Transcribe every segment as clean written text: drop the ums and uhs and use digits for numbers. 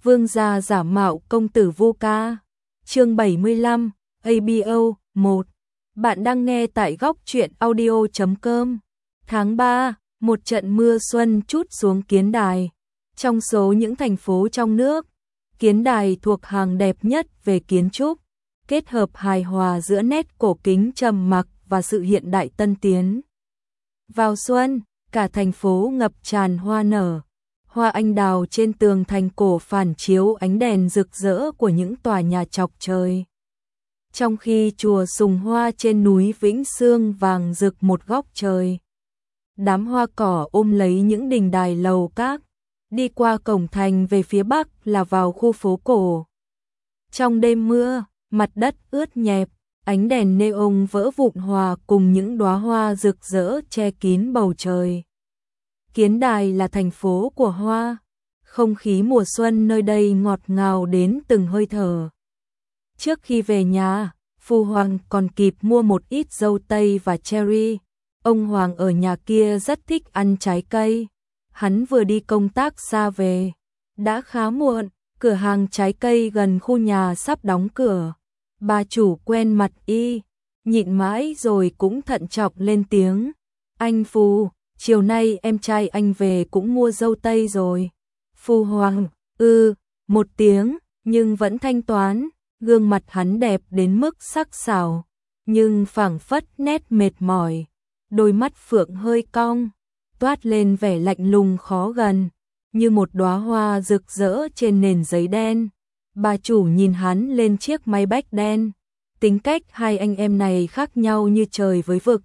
Vương gia giả mạo công tử Vu Ca. Chương 75, ABO 1. Bạn đang nghe tại góc truyện audio.com. Tháng 3, một trận mưa xuân trút xuống Kiến Đài. Trong số những thành phố trong nước, Kiến Đài thuộc hàng đẹp nhất về kiến trúc, kết hợp hài hòa giữa nét cổ kính trầm mặc và sự hiện đại tân tiến. Vào xuân, cả thành phố ngập tràn hoa nở. Hoa anh đào trên tường thành cổ phản chiếu ánh đèn rực rỡ của những tòa nhà chọc trời. Trong khi chùa Sùng Hoa trên núi Vĩnh Sương vàng rực một góc trời. Đám hoa cỏ ôm lấy những đình đài lầu các. Đi qua cổng thành về phía bắc là vào khu phố cổ. Trong đêm mưa, mặt đất ướt nhẹp, ánh đèn neon vỡ vụn hòa cùng những đóa hoa rực rỡ che kín bầu trời. Kiến Đài là thành phố của hoa, không khí mùa xuân nơi đây ngọt ngào đến từng hơi thở. Trước khi về nhà, Phu Hoàng còn kịp mua một ít dâu tây và cherry. Ông Hoàng ở nhà kia rất thích ăn trái cây. Hắn vừa đi công tác xa về. Đã khá muộn, cửa hàng trái cây gần khu nhà sắp đóng cửa. Bà chủ quen mặt y, nhịn mãi rồi cũng thận trọng lên tiếng. Anh Phu, chiều nay em trai anh về cũng mua dâu tây rồi. Phu Hoàng, một tiếng, nhưng vẫn thanh toán. Gương mặt hắn đẹp đến mức sắc sảo, nhưng phảng phất nét mệt mỏi. Đôi mắt phượng hơi cong, toát lên vẻ lạnh lùng khó gần, như một đóa hoa rực rỡ trên nền giấy đen. Bà chủ nhìn hắn lên chiếc máy bách đen. Tính cách hai anh em này khác nhau như trời với vực.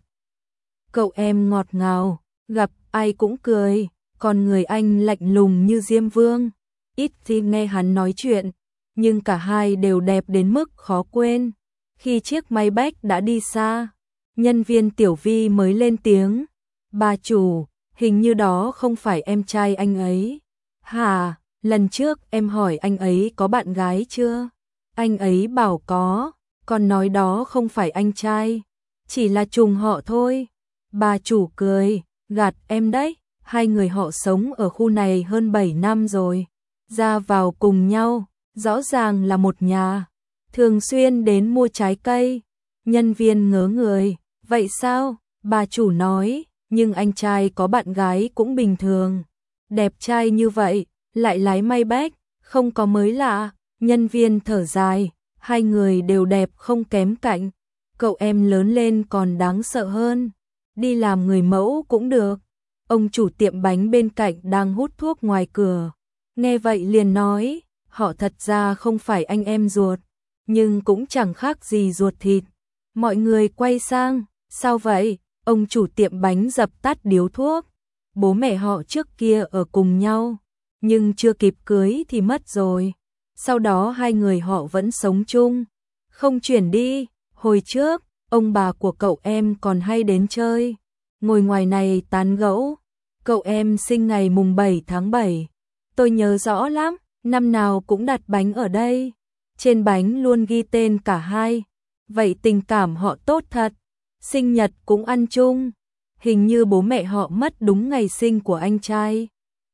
Cậu em ngọt ngào, gặp ai cũng cười, còn người anh lạnh lùng như Diêm Vương. Ít khi nghe hắn nói chuyện, nhưng cả hai đều đẹp đến mức khó quên. Khi chiếc máy bách đã đi xa, nhân viên Tiểu Vi mới lên tiếng. Bà chủ, hình như đó không phải em trai anh ấy. Hả, lần trước em hỏi anh ấy có bạn gái chưa? Anh ấy bảo có, còn nói đó không phải anh trai, chỉ là trùng họ thôi. Bà chủ cười, gạt em đấy, hai người họ sống ở khu này hơn 7 năm rồi, ra vào cùng nhau. Rõ ràng là một nhà, thường xuyên đến mua trái cây. Nhân viên ngớ người, vậy sao? Bà chủ nói, nhưng anh trai có bạn gái cũng bình thường. Đẹp trai như vậy, lại lái may bách, không có mới lạ. Nhân viên thở dài, hai người đều đẹp không kém cạnh. Cậu em lớn lên còn đáng sợ hơn, đi làm người mẫu cũng được. Ông chủ tiệm bánh bên cạnh đang hút thuốc ngoài cửa, nghe vậy liền nói. Họ thật ra không phải anh em ruột, nhưng cũng chẳng khác gì ruột thịt. Mọi người quay sang, sao vậy? Ông chủ tiệm bánh dập tắt điếu thuốc. Bố mẹ họ trước kia ở cùng nhau, nhưng chưa kịp cưới thì mất rồi. Sau đó hai người họ vẫn sống chung, không chuyển đi. Hồi trước, ông bà của cậu em còn hay đến chơi, ngồi ngoài này tán gẫu. Cậu em sinh ngày mùng 7 tháng 7, tôi nhớ rõ lắm. Năm nào cũng đặt bánh ở đây, trên bánh luôn ghi tên cả hai, vậy tình cảm họ tốt thật. Sinh nhật cũng ăn chung, hình như bố mẹ họ mất đúng ngày sinh của anh trai,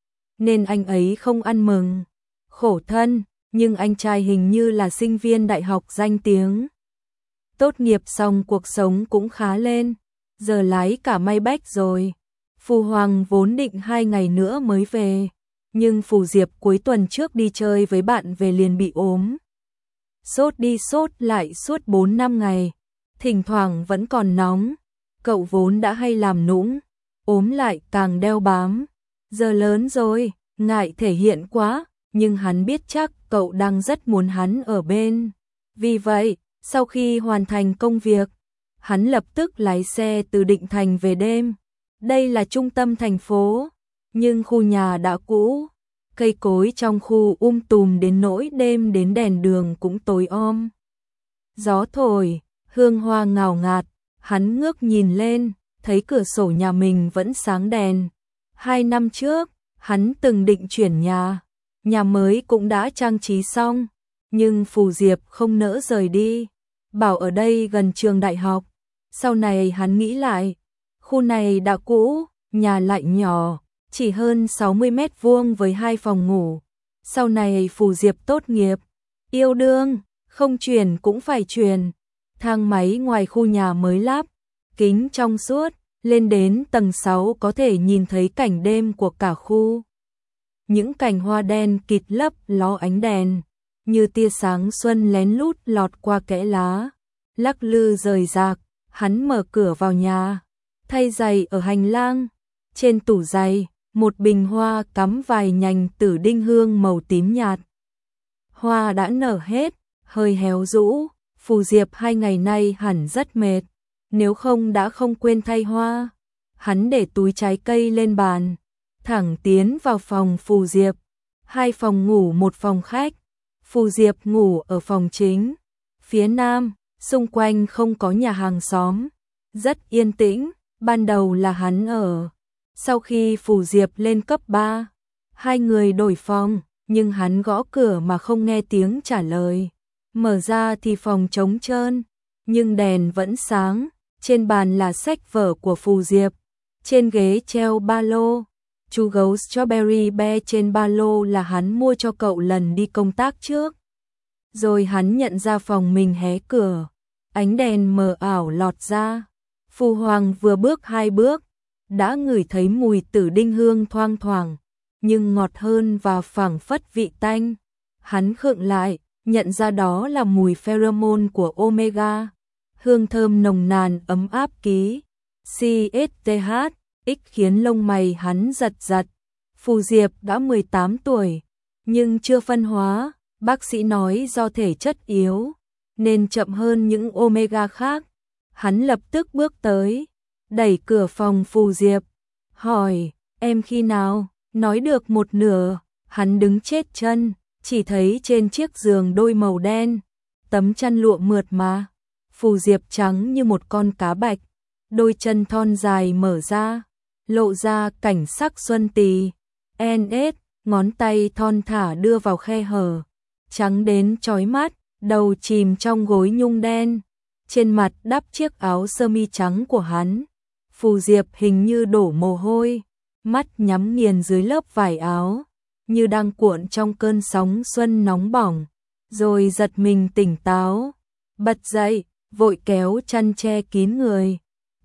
nên anh ấy không ăn mừng. Khổ thân, nhưng anh trai hình như là sinh viên đại học danh tiếng. Tốt nghiệp xong cuộc sống cũng khá lên, giờ lái cả may bách rồi. Phu Hoàng vốn định 2 ngày nữa mới về. Nhưng Phù Diệp cuối tuần trước đi chơi với bạn về liền bị ốm. Sốt đi sốt lại suốt 4-5 ngày, thỉnh thoảng vẫn còn nóng. Cậu vốn đã hay làm nũng, ốm lại càng đeo bám. Giờ lớn rồi, ngại thể hiện quá, nhưng hắn biết chắc cậu đang rất muốn hắn ở bên. Vì vậy, sau khi hoàn thành công việc, hắn lập tức lái xe từ Định Thành về đêm. Đây là trung tâm thành phố, nhưng khu nhà đã cũ, cây cối trong khu tùm đến nỗi đêm đến đèn đường cũng tối om. Gió thổi, hương hoa ngào ngạt, hắn ngước nhìn lên, thấy cửa sổ nhà mình vẫn sáng đèn. 2 năm trước, hắn từng định chuyển nhà mới cũng đã trang trí xong, nhưng Phù Diệp không nỡ rời đi, bảo ở đây gần trường đại học. Sau này hắn nghĩ lại, khu này đã cũ, nhà lại nhỏ, chỉ hơn 60 mét vuông với 2 phòng ngủ, Sau này Phù Diệp tốt nghiệp, yêu đương, không truyền cũng phải truyền. Thang máy ngoài khu nhà mới lắp, kính trong suốt, lên đến tầng 6 có thể nhìn thấy cảnh đêm của cả khu. Những cành hoa đen kịt lấp ló ánh đèn, như tia sáng xuân lén lút lọt qua kẽ lá, lắc lư rời rạc. Hắn mở cửa vào nhà, thay giày ở hành lang, trên tủ giày, một bình hoa cắm vài nhành tử đinh hương màu tím nhạt. Hoa đã nở hết, hơi héo rũ, Phù Diệp 2 ngày nay hẳn rất mệt, nếu không đã không quên thay hoa. Hắn để túi trái cây lên bàn, thẳng tiến vào phòng Phù Diệp. 2 phòng ngủ, 1 phòng khách. Phù Diệp ngủ ở phòng chính, phía nam, xung quanh không có nhà hàng xóm, rất yên tĩnh. Ban đầu là hắn ở. Sau khi Phù Diệp lên cấp 3, 2 người đổi phòng, nhưng hắn gõ cửa mà không nghe tiếng trả lời. Mở ra thì phòng trống trơn, nhưng đèn vẫn sáng. Trên bàn là sách vở của Phù Diệp, trên ghế treo ba lô. Chú gấu Strawberry Bear trên ba lô là hắn mua cho cậu lần đi công tác trước. Rồi hắn nhận ra phòng mình hé cửa, ánh đèn mờ ảo lọt ra. Phù Hoàng vừa bước 2 bước, đã ngửi thấy mùi tử đinh hương thoang thoảng, nhưng ngọt hơn và phảng phất vị tanh. Hắn khựng lại, nhận ra đó là mùi pheromone của Omega. Hương thơm nồng nàn ấm áp ký CSTH, khiến lông mày hắn giật giật. Phù Diệp đã 18 tuổi, nhưng chưa phân hóa. Bác sĩ nói do thể chất yếu, nên chậm hơn những Omega khác. Hắn lập tức bước tới, đẩy cửa phòng Phù Diệp, hỏi, em khi nào? Nói được một nửa, hắn đứng chết chân, chỉ thấy trên chiếc giường đôi màu đen, tấm chăn lụa mượt mà. Phù Diệp trắng như một con cá bạch, đôi chân thon dài mở ra, lộ ra cảnh sắc xuân tì. NS, ngón tay thon thả đưa vào khe hở, trắng đến chói mắt, đầu chìm trong gối nhung đen. Trên mặt đắp chiếc áo sơ mi trắng của hắn. Phù Diệp hình như đổ mồ hôi, mắt nhắm nghiền dưới lớp vải áo, như đang cuộn trong cơn sóng xuân nóng bỏng. Rồi giật mình tỉnh táo, bật dậy, vội kéo chăn che kín người.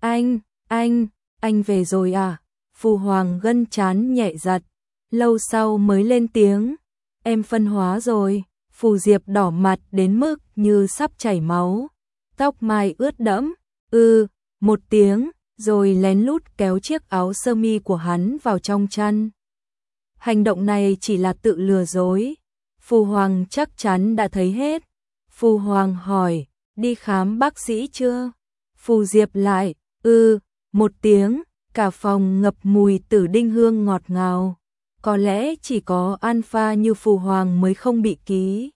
Anh về rồi à? Phù Hoàng gân trán nhẹ giật, lâu sau mới lên tiếng, em phân hóa rồi. Phù Diệp đỏ mặt đến mức như sắp chảy máu, tóc mai ướt đẫm, một tiếng, rồi lén lút kéo chiếc áo sơ mi của hắn vào trong chăn. Hành động này chỉ là tự lừa dối, Phù Hoàng chắc chắn đã thấy hết. Phù Hoàng hỏi, đi khám bác sĩ chưa? Phù Diệp lại, một tiếng, cả phòng ngập mùi tử đinh hương ngọt ngào. Có lẽ chỉ có alpha như Phù Hoàng mới không bị ký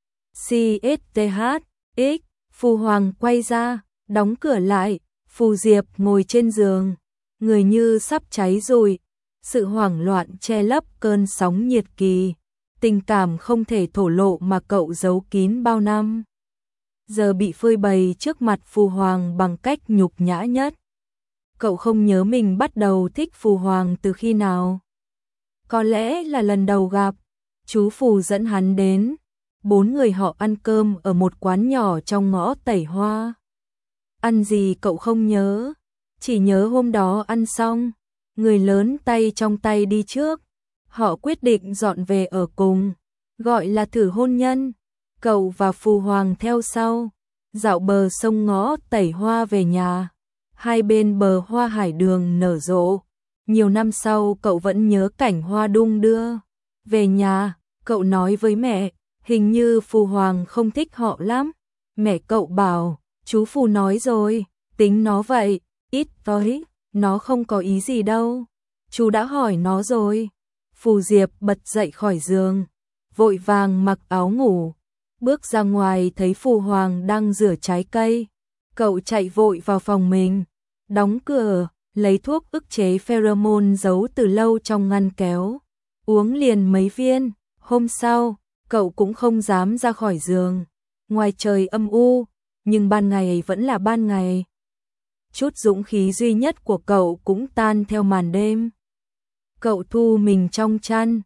CSTH. Phù Hoàng quay ra, đóng cửa lại. Phù Diệp ngồi trên giường, người như sắp cháy rồi. Sự hoảng loạn che lấp cơn sóng nhiệt kỳ, tình cảm không thể thổ lộ mà cậu giấu kín bao năm, giờ bị phơi bày trước mặt Phù Hoàng bằng cách nhục nhã nhất. Cậu không nhớ mình bắt đầu thích Phù Hoàng từ khi nào. Có lẽ là lần đầu gặp, chú Phù dẫn hắn đến, 4 người họ ăn cơm ở một quán nhỏ trong ngõ Tẩy Hoa. Ăn gì cậu không nhớ, chỉ nhớ hôm đó ăn xong, người lớn tay trong tay đi trước. Họ quyết định dọn về ở cùng, gọi là thử hôn nhân. Cậu và Phù Hoàng theo sau, dạo bờ sông ngõ Tẩy Hoa về nhà. Hai bên bờ hoa hải đường nở rộ. Nhiều năm sau cậu vẫn nhớ cảnh hoa đung đưa. Về nhà, cậu nói với mẹ, hình như Phù Hoàng không thích họ lắm. Mẹ cậu bảo, chú Phù nói rồi, tính nó vậy, ít tới, nó không có ý gì đâu. Chú đã hỏi nó rồi. Phù Diệp bật dậy khỏi giường, vội vàng mặc áo ngủ, bước ra ngoài thấy Phù Hoàng đang rửa trái cây. Cậu chạy vội vào phòng mình, đóng cửa, lấy thuốc ức chế pheromone giấu từ lâu trong ngăn kéo, uống liền mấy viên. Hôm sau, cậu cũng không dám ra khỏi giường. Ngoài trời âm u, nhưng ban ngày vẫn là ban ngày. Chút dũng khí duy nhất của cậu cũng tan theo màn đêm. Cậu thu mình trong chăn,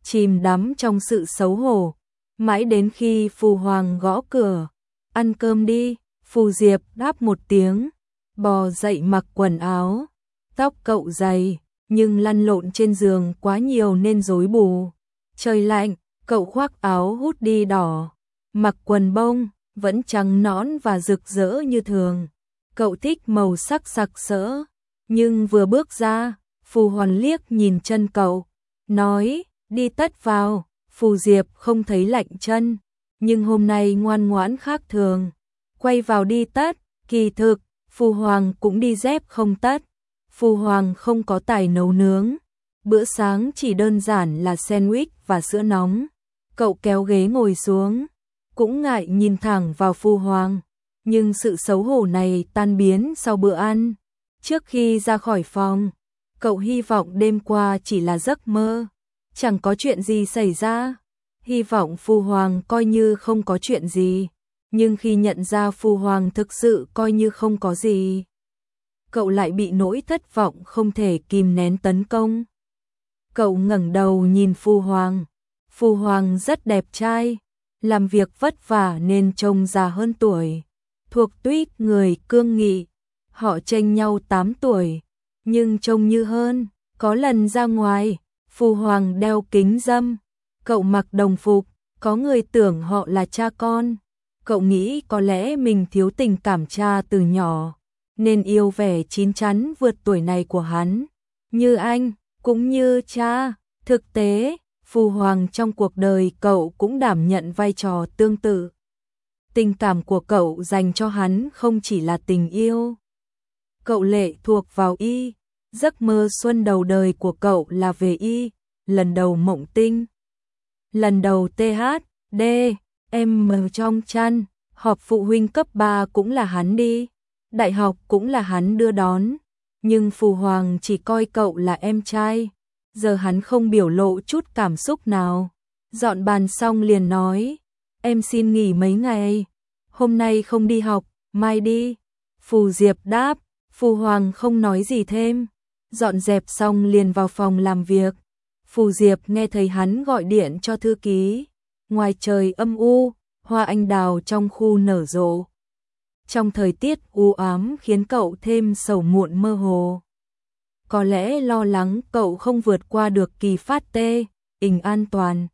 chìm đắm trong sự xấu hổ, mãi đến khi Phù Hoàng gõ cửa, ăn cơm đi, Phù Diệp đáp một tiếng, bò dậy mặc quần áo, tóc cậu dày, nhưng lăn lộn trên giường quá nhiều nên rối bù. Trời lạnh, cậu khoác áo hoodie đỏ, mặc quần bông, vẫn trắng nõn và rực rỡ như thường. Cậu thích màu sắc sặc sỡ, nhưng vừa bước ra, Phù Hoàn liếc nhìn chân cậu, nói, đi tất vào. Phù Diệp không thấy lạnh chân, nhưng hôm nay ngoan ngoãn khác thường, quay vào đi tất. Kỳ thực, Phù Hoàng cũng đi dép không tất. Phù Hoàng không có tài nấu nướng, bữa sáng chỉ đơn giản là sandwich và sữa nóng. Cậu kéo ghế ngồi xuống, cũng ngại nhìn thẳng vào Phù Hoàng, nhưng sự xấu hổ này tan biến sau bữa ăn. Trước khi ra khỏi phòng, cậu hy vọng đêm qua chỉ là giấc mơ, chẳng có chuyện gì xảy ra. Hy vọng Phù Hoàng coi như không có chuyện gì, nhưng khi nhận ra Phù Hoàng thực sự coi như không có gì, cậu lại bị nỗi thất vọng không thể kìm nén tấn công. Cậu ngẩng đầu nhìn Phù Hoàng. Phù Hoàng rất đẹp trai, làm việc vất vả nên trông già hơn tuổi, thuộc tuýp người cương nghị. Họ chênh nhau 8 tuổi, nhưng trông như hơn. Có lần ra ngoài, Phù Hoàng đeo kính râm, cậu mặc đồng phục, có người tưởng họ là cha con. Cậu nghĩ có lẽ mình thiếu tình cảm cha từ nhỏ, nên yêu vẻ chín chắn vượt tuổi này của hắn, như anh, cũng như cha. Thực tế, Phù Hoàng trong cuộc đời cậu cũng đảm nhận vai trò tương tự. Tình cảm của cậu dành cho hắn không chỉ là tình yêu. Cậu lệ thuộc vào y, giấc mơ xuân đầu đời của cậu là về y, lần đầu mộng tinh, lần đầu THD, em mờ trong chăn, họp phụ huynh cấp 3 cũng là hắn đi, đại học cũng là hắn đưa đón, nhưng Phù Hoàng chỉ coi cậu là em trai. Giờ hắn không biểu lộ chút cảm xúc nào, dọn bàn xong liền nói, em xin nghỉ mấy ngày, hôm nay không đi học, mai đi. Phù Diệp đáp. Phù Hoàng không nói gì thêm, dọn dẹp xong liền vào phòng làm việc. Phù Diệp nghe thấy hắn gọi điện cho thư ký. Ngoài trời âm u, hoa anh đào trong khu nở rộ. Trong thời tiết u ám khiến cậu thêm sầu muộn mơ hồ. Có lẽ lo lắng cậu không vượt qua được kỳ phát tê, ình an toàn.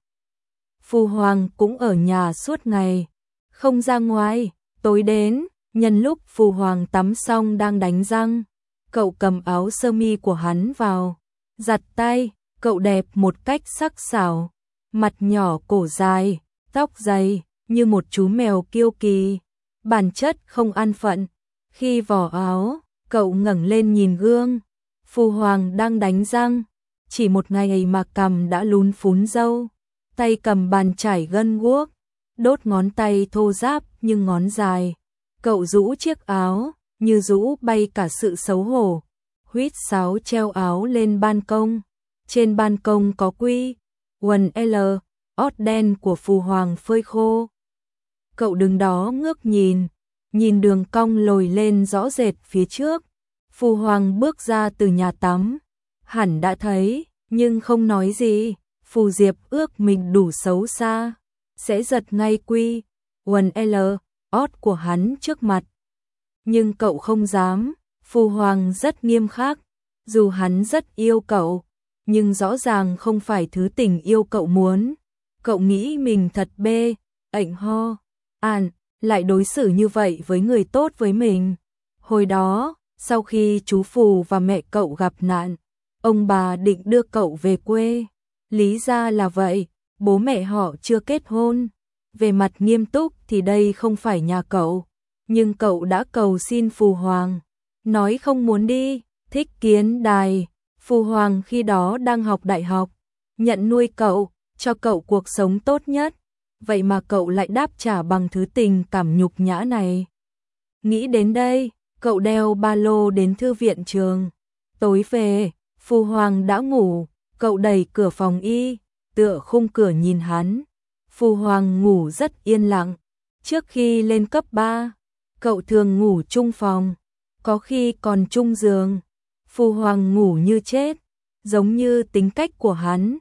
Phù Hoàng cũng ở nhà suốt ngày, không ra ngoài. Tối đến, nhân lúc Phù Hoàng tắm xong đang đánh răng, cậu cầm áo sơ mi của hắn vào, giặt tay. Cậu đẹp một cách sắc sảo, mặt nhỏ cổ dài, tóc dày, như một chú mèo kiêu kỳ, bản chất không an phận. Khi vò áo, cậu ngẩng lên nhìn gương, Phù Hoàng đang đánh răng, chỉ một ngày mà cằm đã lún phún râu, tay cầm bàn chải gân guốc, đốt ngón tay thô ráp nhưng ngón dài. Cậu rũ chiếc áo, như rũ bay cả sự xấu hổ, huýt sáo treo áo lên ban công. Trên ban công có quy, quần L, ót đen của Phù Hoàng phơi khô. Cậu đứng đó ngước nhìn đường cong lồi lên rõ rệt phía trước. Phù Hoàng bước ra từ nhà tắm, hẳn đã thấy, nhưng không nói gì. Phù Diệp ước mình đủ xấu xa, sẽ giật ngay quy, quần L, ót của hắn trước mặt. Nhưng cậu không dám, Phù Hoàng rất nghiêm khắc, dù hắn rất yêu cậu, nhưng rõ ràng không phải thứ tình yêu cậu muốn. Cậu nghĩ mình thật bê, ảnh ho, lại đối xử như vậy với người tốt với mình. Hồi đó, sau khi chú Phù và mẹ cậu gặp nạn, ông bà định đưa cậu về quê. Lý ra là vậy, bố mẹ họ chưa kết hôn. Về mặt nghiêm túc thì đây không phải nhà cậu, nhưng cậu đã cầu xin Phù Hoàng, nói không muốn đi. Thích Kiến Đài, Phù Hoàng khi đó đang học đại học, nhận nuôi cậu, cho cậu cuộc sống tốt nhất. Vậy mà cậu lại đáp trả bằng thứ tình cảm nhục nhã này. Nghĩ đến đây, cậu đeo ba lô đến thư viện trường. Tối về, Phù Hoàng đã ngủ, cậu đẩy cửa phòng y, tựa khung cửa nhìn hắn. Phù Hoàng ngủ rất yên lặng. Trước khi lên cấp 3, cậu thường ngủ chung phòng, có khi còn chung giường. Phù Hoàng ngủ như chết, giống như tính cách của hắn.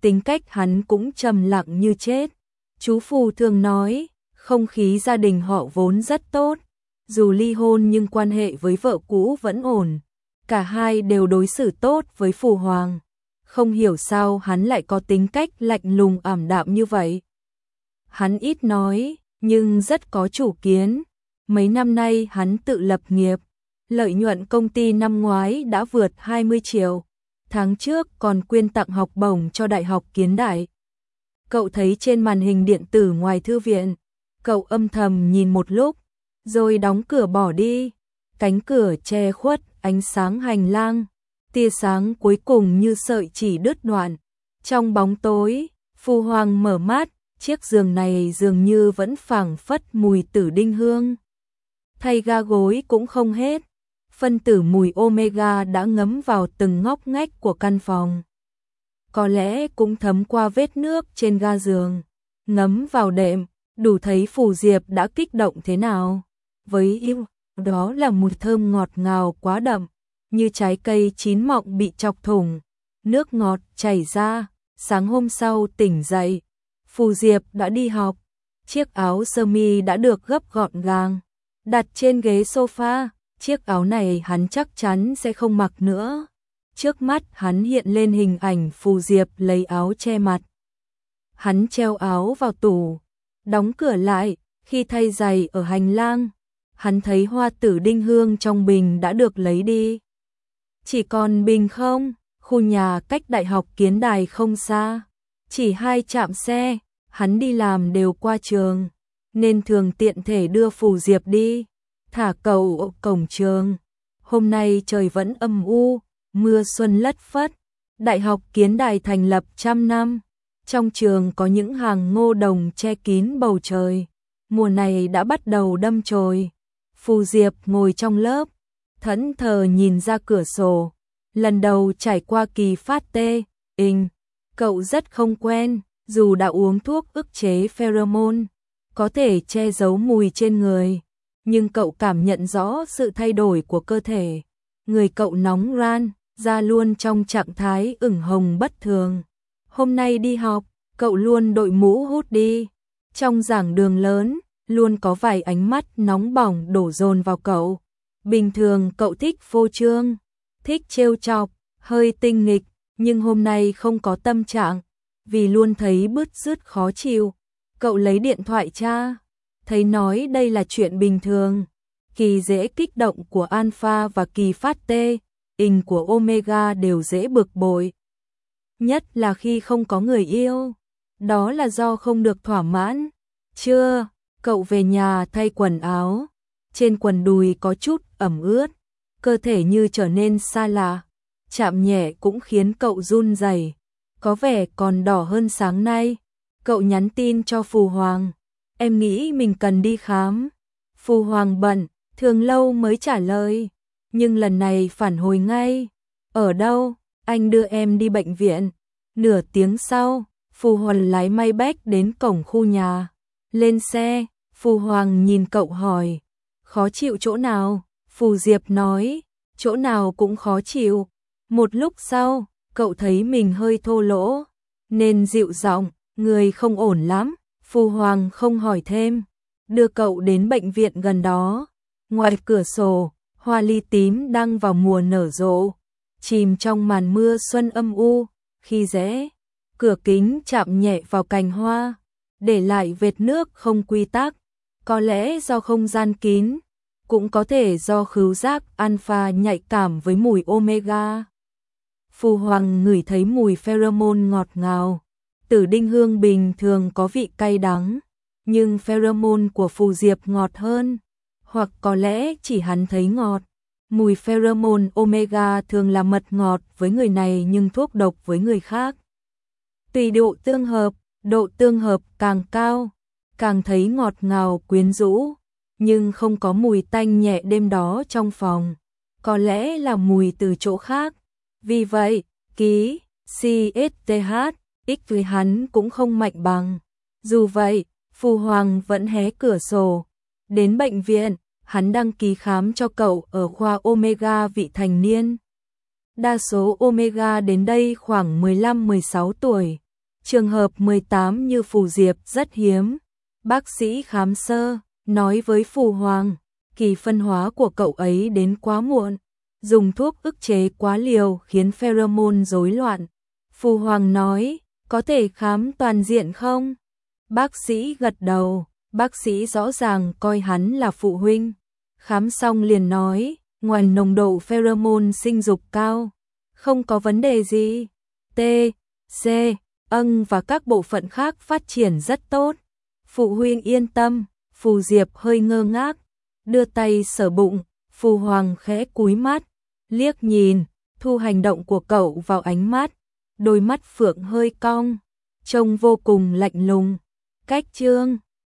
tính cách hắn cũng trầm lặng như chết. Chú Phù thường nói, không khí gia đình họ vốn rất tốt, dù ly hôn nhưng quan hệ với vợ cũ vẫn ổn, cả hai đều đối xử tốt với Phù Hoàng. Không hiểu sao hắn lại có tính cách lạnh lùng ảm đạm như vậy. Hắn ít nói, nhưng rất có chủ kiến. Mấy năm nay hắn tự lập nghiệp, lợi nhuận công ty năm ngoái đã vượt 20 triệu. Tháng trước còn quyên tặng học bổng cho Đại học Kiến Đại. Cậu thấy trên màn hình điện tử ngoài thư viện, cậu âm thầm nhìn một lúc, rồi đóng cửa bỏ đi. Cánh cửa che khuất ánh sáng hành lang, tia sáng cuối cùng như sợi chỉ đứt đoạn. Trong bóng tối, Phu Hoàng mở mắt, chiếc giường này dường như vẫn phảng phất mùi tử đinh hương. Thay ga gối cũng không hết, phân tử mùi omega đã ngấm vào từng ngóc ngách của căn phòng. Có lẽ cũng thấm qua vết nước trên ga giường, ngấm vào đệm, đủ thấy Phù Diệp đã kích động thế nào. Với yêu, đó là mùi thơm ngọt ngào quá đậm, như trái cây chín mọng bị chọc thủng, nước ngọt chảy ra. Sáng hôm sau tỉnh dậy, Phù Diệp đã đi học, chiếc áo sơ mi đã được gấp gọn gàng, đặt trên ghế sofa. Chiếc áo này hắn chắc chắn sẽ không mặc nữa. Trước mắt hắn hiện lên hình ảnh Phù Diệp lấy áo che mặt. Hắn treo áo vào tủ, đóng cửa lại. Khi thay giày ở hành lang, hắn thấy hoa tử đinh hương trong bình đã được lấy đi. Chỉ còn bình không, khu nhà cách Đại học Kiến Đài không xa, chỉ 2 trạm xe, hắn đi làm đều qua trường, nên thường tiện thể đưa Phù Diệp đi, thả cậu ở cổng trường. Hôm nay trời vẫn âm u, mưa xuân lất phất. Đại học Kiến Đài thành lập 100 năm, trong trường có những hàng ngô đồng che kín bầu trời. Mùa này đã bắt đầu đâm chồi. Phù Diệp ngồi trong lớp, thẫn thờ nhìn ra cửa sổ. Lần đầu trải qua kỳ phát tê, cậu rất không quen, dù đã uống thuốc ức chế pheromone, có thể che giấu mùi trên người, nhưng cậu cảm nhận rõ sự thay đổi của cơ thể. Người cậu nóng ran, da luôn trong trạng thái ửng hồng bất thường. Hôm nay đi học, cậu luôn đội mũ hút đi. Trong giảng đường lớn, luôn có vài ánh mắt nóng bỏng đổ dồn vào cậu. Bình thường cậu thích phô trương, thích trêu chọc, hơi tinh nghịch, nhưng hôm nay không có tâm trạng, vì luôn thấy bứt rứt khó chịu. Cậu lấy điện thoại tra, thấy nói đây là chuyện bình thường. Kỳ dễ kích động của alpha và kỳ phát tê, của omega đều dễ bực bội. Nhất là khi không có người yêu, đó là do không được thỏa mãn. Chưa, cậu về nhà thay quần áo, trên quần đùi có chút ẩm ướt, cơ thể như trở nên xa lạ, chạm nhẹ cũng khiến cậu run rẩy, có vẻ còn đỏ hơn sáng nay. Cậu nhắn tin cho Phù Hoàng, em nghĩ mình cần đi khám. Phù Hoàng bận, thường lâu mới trả lời, nhưng lần này phản hồi ngay. Ở đâu, anh đưa em đi bệnh viện. Nửa tiếng sau, Phù Hoàng lái Maybach đến cổng khu nhà. Lên xe, Phù Hoàng nhìn cậu hỏi, khó chịu chỗ nào? Phù Diệp nói, chỗ nào cũng khó chịu. Một lúc sau, cậu thấy mình hơi thô lỗ, nên dịu giọng, người không ổn lắm. Phù Hoàng không hỏi thêm, đưa cậu đến bệnh viện gần đó. Ngoài cửa sổ, hoa ly tím đang vào mùa nở rộ, chìm trong màn mưa xuân âm u. Khi rẽ, cửa kính chạm nhẹ vào cành hoa, để lại vệt nước không quy tắc. Có lẽ do không gian kín, cũng có thể do khứu giác alpha nhạy cảm với mùi omega. Phù Hoàng ngửi thấy mùi pheromone ngọt ngào. Tử đinh hương bình thường có vị cay đắng, nhưng pheromone của Phù Diệp ngọt hơn, hoặc có lẽ chỉ hắn thấy ngọt. Mùi pheromone omega thường là mật ngọt với người này nhưng thuốc độc với người khác. Tùy độ tương hợp càng cao, càng thấy ngọt ngào quyến rũ, nhưng không có mùi tanh nhẹ đêm đó trong phòng, có lẽ là mùi từ chỗ khác. Vì vậy, ký CSTH X với hắn cũng không mạnh bằng. Dù vậy, Phù Hoàng vẫn hé cửa sổ. Đến bệnh viện, hắn đăng ký khám cho cậu ở khoa omega vị thành niên. Đa số omega đến đây khoảng 15-16 tuổi, Trường hợp 18 như phù diệp rất hiếm. Bác sĩ khám sơ, nói với Phù Hoàng, kỳ phân hóa của cậu ấy đến quá muộn, dùng thuốc ức chế quá liều khiến pheromone rối loạn. Phù Hoàng nói, có thể khám toàn diện không? Bác sĩ gật đầu, bác sĩ rõ ràng coi hắn là phụ huynh. Khám xong liền nói, ngoài nồng độ pheromone sinh dục cao, không có vấn đề gì. T, C, âng và các bộ phận khác phát triển rất tốt. Phụ huynh yên tâm. Phù Diệp hơi ngơ ngác, đưa tay sờ bụng. Phù Hoàng khẽ cúi mắt, liếc nhìn, thu hành động của cậu vào ánh mắt. Đôi mắt phượng hơi cong, trông vô cùng lạnh lùng. Cách chương